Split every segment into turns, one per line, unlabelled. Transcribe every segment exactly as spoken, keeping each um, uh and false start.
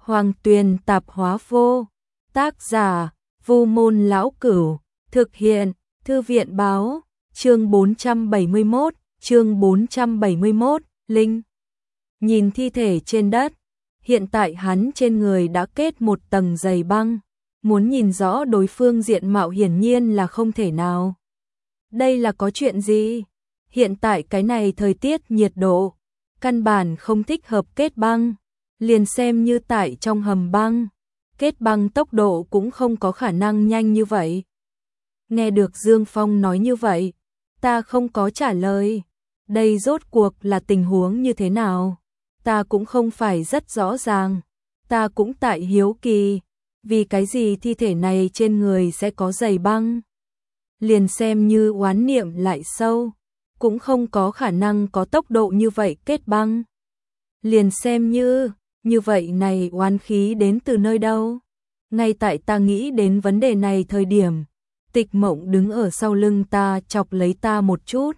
Hoàng Tuyền Tạp Hóa Vô. Tác giả: Vu Môn Lão Cửu. Thực hiện: Thư viện Báo. Chương bốn trăm bảy mươi mốt, chương bốn trăm bảy mươi mốt, Linh. Nhìn thi thể trên đất, hiện tại hắn trên người đã kết một tầng dày băng, muốn nhìn rõ đối phương diện mạo hiển nhiên là không thể nào. Đây là có chuyện gì? Hiện tại cái này thời tiết nhiệt độ, căn bản không thích hợp kết băng, liền xem như tại trong hầm băng, kết băng tốc độ cũng không có khả năng nhanh như vậy. Nghe được Dương Phong nói như vậy, ta không có trả lời. Đây rốt cuộc là tình huống như thế nào? Ta cũng không phải rất rõ ràng. Ta cũng tại hiếu kỳ, vì cái gì thi thể này trên người sẽ có dày băng? Liền xem như oán niệm lại sâu, cũng không có khả năng có tốc độ như vậy kết băng. Liền xem như, như vậy này oán khí đến từ nơi đâu? Ngay tại ta nghĩ đến vấn đề này thời điểm, Tịch Mộng đứng ở sau lưng ta chọc lấy ta một chút.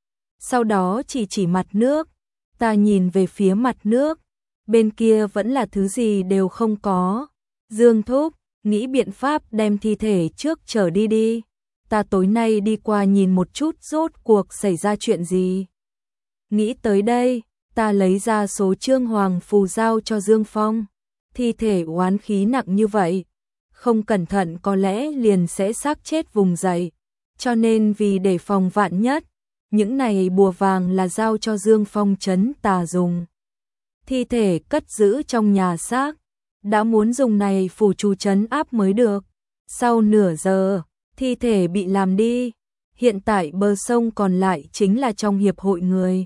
Sau đó chỉ chỉ mặt nước, ta nhìn về phía mặt nước, bên kia vẫn là thứ gì đều không có. Dương thúc, nghĩ biện pháp đem thi thể trước chở đi đi. Ta tối nay đi qua nhìn một chút rốt cuộc xảy ra chuyện gì. Nghĩ tới đây, ta lấy ra số trương hoàng phù giao cho Dương Phong. Thi thể oán khí nặng như vậy, không cẩn thận có lẽ liền sẽ xác chết vùng dậy. Cho nên vì để phòng vạn nhất, những này bùa vàng là giao cho Dương Phong trấn tà dùng. Thi thể cất giữ trong nhà xác, đã muốn dùng này phù chú trấn áp mới được. Sau nửa giờ, thi thể bị làm đi. Hiện tại bờ sông còn lại chính là trong hiệp hội người.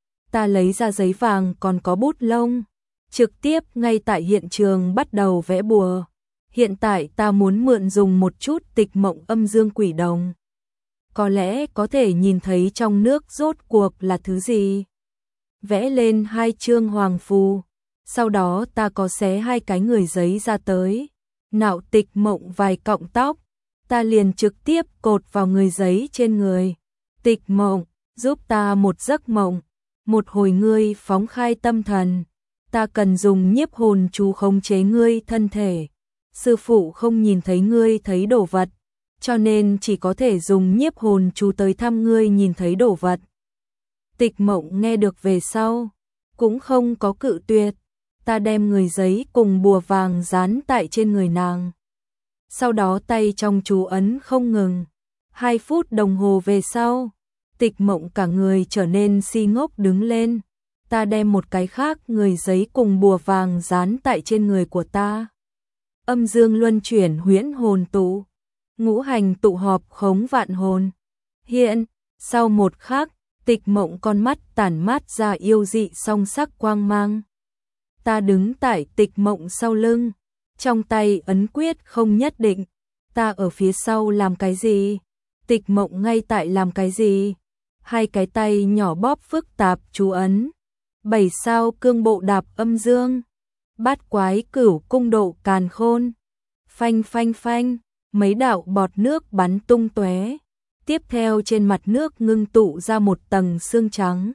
Ta lấy ra giấy vàng còn có bút lông, trực tiếp ngay tại hiện trường bắt đầu vẽ bùa. Hiện tại ta muốn mượn dùng một chút Tịch Mộng âm dương quỷ đồng. Có lẽ có thể nhìn thấy trong nước rốt cuộc là thứ gì. Vẽ lên hai chương hoàng phù, sau đó ta có xé hai cái người giấy ra tới, nạo Tịch Mộng vài cọng tóc, ta liền trực tiếp cột vào người giấy trên người. Tịch Mộng, giúp ta một giấc mộng, một hồi ngươi phóng khai tâm thần, ta cần dùng nhiếp hồn chú khống chế ngươi thân thể. Sư phụ không nhìn thấy ngươi thấy đồ vật, cho nên chỉ có thể dùng nhiếp hồn chú tới thăm ngươi nhìn thấy đồ vật. Tịch Mộng nghe được về sau, cũng không có cự tuyệt, ta đem người giấy cùng bùa vàng dán tại trên người nàng. Sau đó tay trong chú ấn không ngừng, hai phút đồng hồ về sau, Tịch Mộng cả người trở nên si ngốc đứng lên. Ta đem một cái khác người giấy cùng bùa vàng dán tại trên người của ta. Âm dương luân chuyển huyễn hồn tụ, ngũ hành tụ họp khống vạn hồn. Hiện, sau một khắc, Tịch Mộng con mắt tản mát ra yêu dị song sắc quang mang. Ta đứng tại Tịch Mộng sau lưng, trong tay ấn quyết không nhất định. Ta ở phía sau làm cái gì? Tịch Mộng ngay tại làm cái gì? Hai cái tay nhỏ bóp phức tạp chú ấn. Bảy sao cương bộ đạp âm dương. Bát quái cửu cung độ càn khôn. Phanh phanh phanh, mấy đạo bọt nước bắn tung tóe. Tiếp theo trên mặt nước ngưng tụ ra một tầng xương trắng.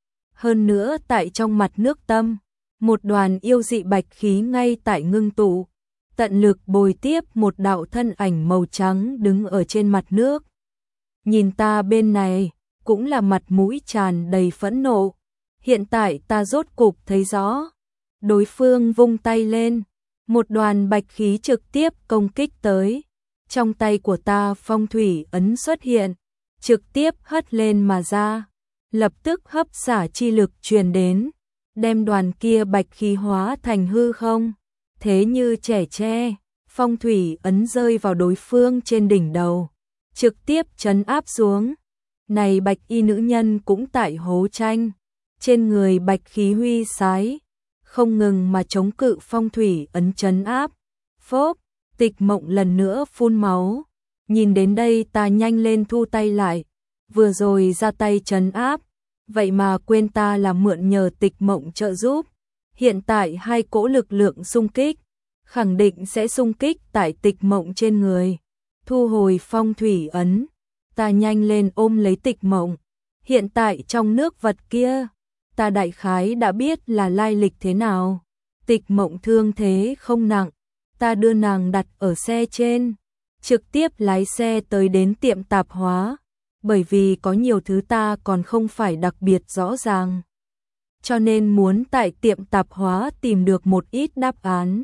Hơn nữa tại trong mặt nước tâm, một đoàn yêu dị bạch khí ngay tại ngưng tụ. Tận lực bồi tiếp một đạo thân ảnh màu trắng đứng ở trên mặt nước. Nhìn ta bên này, cũng là mặt mũi tràn đầy phẫn nộ. Hiện tại ta rốt cục thấy rõ. Đối phương vung tay lên, một đoàn bạch khí trực tiếp công kích tới. Trong tay của ta phong thủy ấn xuất hiện, trực tiếp hất lên mà ra. Lập tức hấp xả chi lực truyền đến, đem đoàn kia bạch khí hóa thành hư không. Thế như trẻ tre, phong thủy ấn rơi vào đối phương trên đỉnh đầu, trực tiếp trấn áp xuống. Này bạch y nữ nhân cũng tại hố tranh, trên người bạch khí huy sái, không ngừng mà chống cự phong thủy ấn trấn áp. Phốp, Tịch Mộng lần nữa phun máu. Nhìn đến đây ta nhanh lên thu tay lại, vừa rồi ra tay trấn áp, vậy mà quên ta là mượn nhờ Tịch Mộng trợ giúp. Hiện tại hai cỗ lực lượng xung kích, khẳng định sẽ xung kích tại Tịch Mộng trên người. Thu hồi phong thủy ấn, ta nhanh lên ôm lấy Tịch Mộng. Hiện tại trong nước vật kia, ta đại khái đã biết là lai lịch thế nào. Tịch Mộng thương thế không nặng, ta đưa nàng đặt ở xe trên, trực tiếp lái xe tới đến tiệm tạp hóa, bởi vì có nhiều thứ ta còn không phải đặc biệt rõ ràng. Cho nên muốn tại tiệm tạp hóa tìm được một ít đáp án.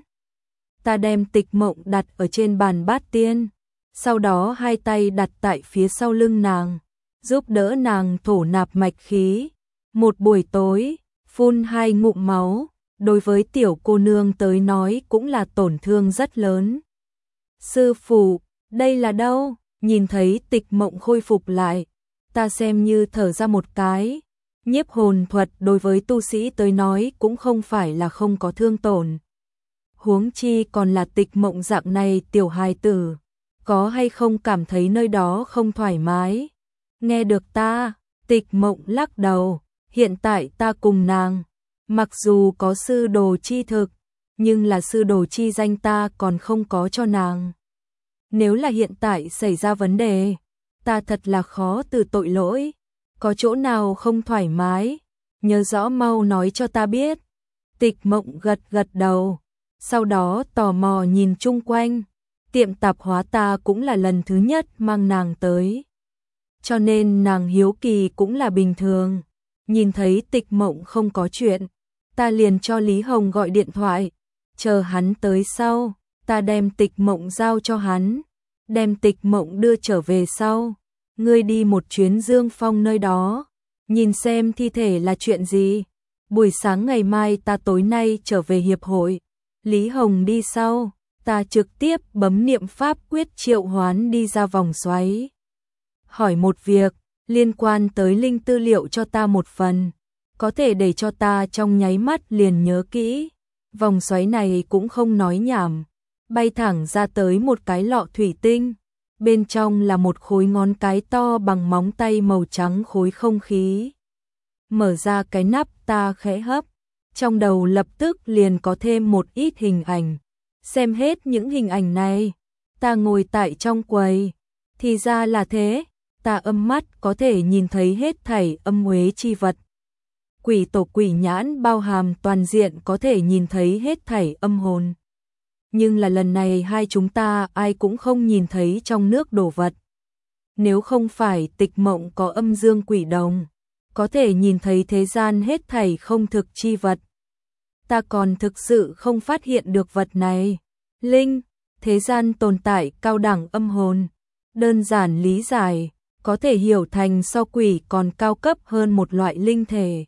Ta đem Tịch Mộng đặt ở trên bàn bát tiên, sau đó hai tay đặt tại phía sau lưng nàng, giúp đỡ nàng thổ nạp mạch khí. Một buổi tối, phun hai ngụm máu, đối với tiểu cô nương tới nói cũng là tổn thương rất lớn. Sư phụ, đây là đâu? Nhìn thấy Tịch Mộng khôi phục lại, ta xem như thở ra một cái. Nhiếp hồn thuật đối với tu sĩ tới nói cũng không phải là không có thương tổn. Huống chi còn là Tịch Mộng dạng này tiểu hài tử, có hay không cảm thấy nơi đó không thoải mái? Nghe được ta, Tịch Mộng lắc đầu, hiện tại ta cùng nàng, mặc dù có sư đồ chi thực, nhưng là sư đồ chi danh ta còn không có cho nàng. Nếu là hiện tại xảy ra vấn đề, ta thật là khó từ tội lỗi. Có chỗ nào không thoải mái, nhớ rõ mau nói cho ta biết. Tịch Mộng gật gật đầu, sau đó tò mò nhìn chung quanh. Tiệm tạp hóa ta cũng là lần thứ nhất mang nàng tới, cho nên nàng hiếu kỳ cũng là bình thường. Nhìn thấy Tịch Mộng không có chuyện, ta liền cho Lý Hồng gọi điện thoại, chờ hắn tới sau, ta đem Tịch Mộng giao cho hắn, đem Tịch Mộng đưa trở về sau. Ngươi đi một chuyến Dương Phong nơi đó, nhìn xem thi thể là chuyện gì. Buổi sáng ngày mai ta tối nay trở về hiệp hội. Lý Hồng đi sau, ta trực tiếp bấm niệm pháp quyết triệu hoán đi ra vòng xoáy. Hỏi một việc, liên quan tới linh tư liệu cho ta một phần, có thể để cho ta trong nháy mắt liền nhớ kỹ. Vòng xoáy này cũng không nói nhảm, bay thẳng ra tới một cái lọ thủy tinh. Bên trong là một khối ngón cái to bằng móng tay màu trắng khối không khí. Mở ra cái nắp, ta khẽ hấp, trong đầu lập tức liền có thêm một ít hình ảnh. Xem hết những hình ảnh này, ta ngồi tại trong quầy, thì ra là thế, ta âm mắt có thể nhìn thấy hết thảy âm uế chi vật. Quỷ tổ quỷ nhãn bao hàm toàn diện có thể nhìn thấy hết thảy âm hồn. Nhưng là lần này hai chúng ta ai cũng không nhìn thấy trong nước đồ vật. Nếu không phải Tịch Mộng có âm dương quỷ đồng, có thể nhìn thấy thế gian hết thảy không thực chi vật. Ta còn thực sự không phát hiện được vật này. Linh, thế gian tồn tại cao đẳng âm hồn. Đơn giản lý giải, có thể hiểu thành so quỷ còn cao cấp hơn một loại linh thể.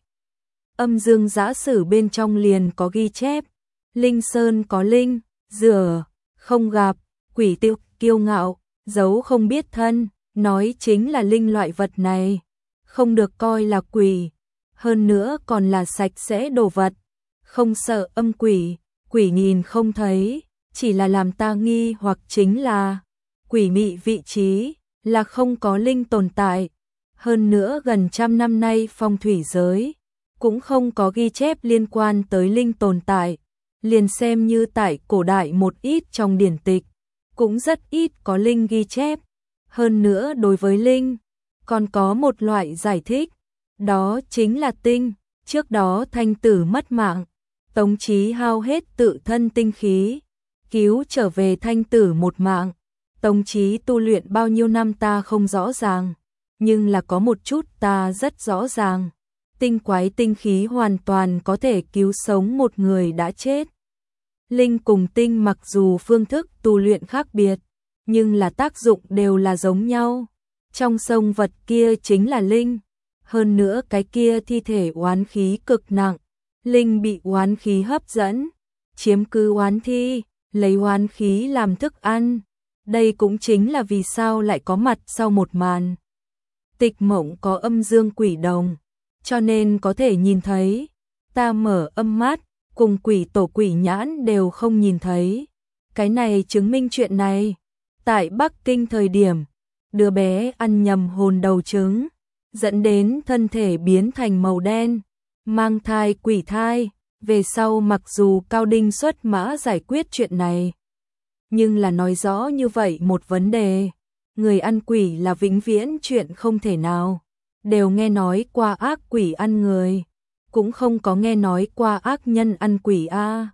Âm dương giã sử bên trong liền có ghi chép. Linh sơn có linh, rửa, không gặp, quỷ tiêu, kiêu ngạo, giấu không biết thân, nói chính là linh loại vật này. Không được coi là quỷ, hơn nữa còn là sạch sẽ đồ vật. Không sợ âm quỷ, quỷ nhìn không thấy, chỉ là làm ta nghi hoặc chính là quỷ mị vị trí, là không có linh tồn tại. Hơn nữa gần trăm năm nay phong thủy giới cũng không có ghi chép liên quan tới linh tồn tại. Liền xem như tại cổ đại một ít trong điển tịch, cũng rất ít có linh ghi chép. Hơn nữa đối với linh, còn có một loại giải thích, đó chính là tinh. Trước đó Thanh Tử mất mạng, Tống Chí hao hết tự thân tinh khí, cứu trở về Thanh Tử một mạng. Tống Chí tu luyện bao nhiêu năm ta không rõ ràng, nhưng là có một chút ta rất rõ ràng. Tinh quái tinh khí hoàn toàn có thể cứu sống một người đã chết. Linh cùng tinh mặc dù phương thức tu luyện khác biệt, nhưng là tác dụng đều là giống nhau. Trong sông vật kia chính là linh, hơn nữa cái kia thi thể oán khí cực nặng. Linh bị oán khí hấp dẫn, chiếm cứ oán thi, lấy oán khí làm thức ăn. Đây cũng chính là vì sao lại có mặt sau một màn. Tịch Mộng có âm dương quỷ đồng, cho nên có thể nhìn thấy. Ta mở âm mắt, cùng quỷ tổ quỷ nhãn đều không nhìn thấy. Cái này chứng minh chuyện này. Tại Bắc Kinh thời điểm, đứa bé ăn nhầm hồn đầu trứng, dẫn đến thân thể biến thành màu đen, mang thai quỷ thai. Về sau mặc dù Cao Đinh xuất mã giải quyết chuyện này, nhưng là nói rõ như vậy một vấn đề, người ăn quỷ là vĩnh viễn chuyện không thể nào. Đều nghe nói qua ác quỷ ăn người, cũng không có nghe nói qua ác nhân ăn quỷ a.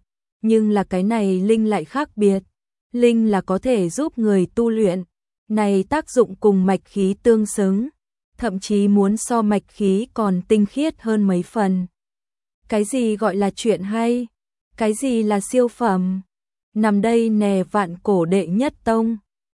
nhưng là cái này linh lại khác biệt. Linh là có thể giúp người tu luyện, này tác dụng cùng mạch khí tương xứng, thậm chí muốn so mạch khí còn tinh khiết hơn mấy phần. Cái gì gọi là chuyện hay? Cái gì là siêu phẩm? Nằm đây nè vạn cổ đệ nhất tông.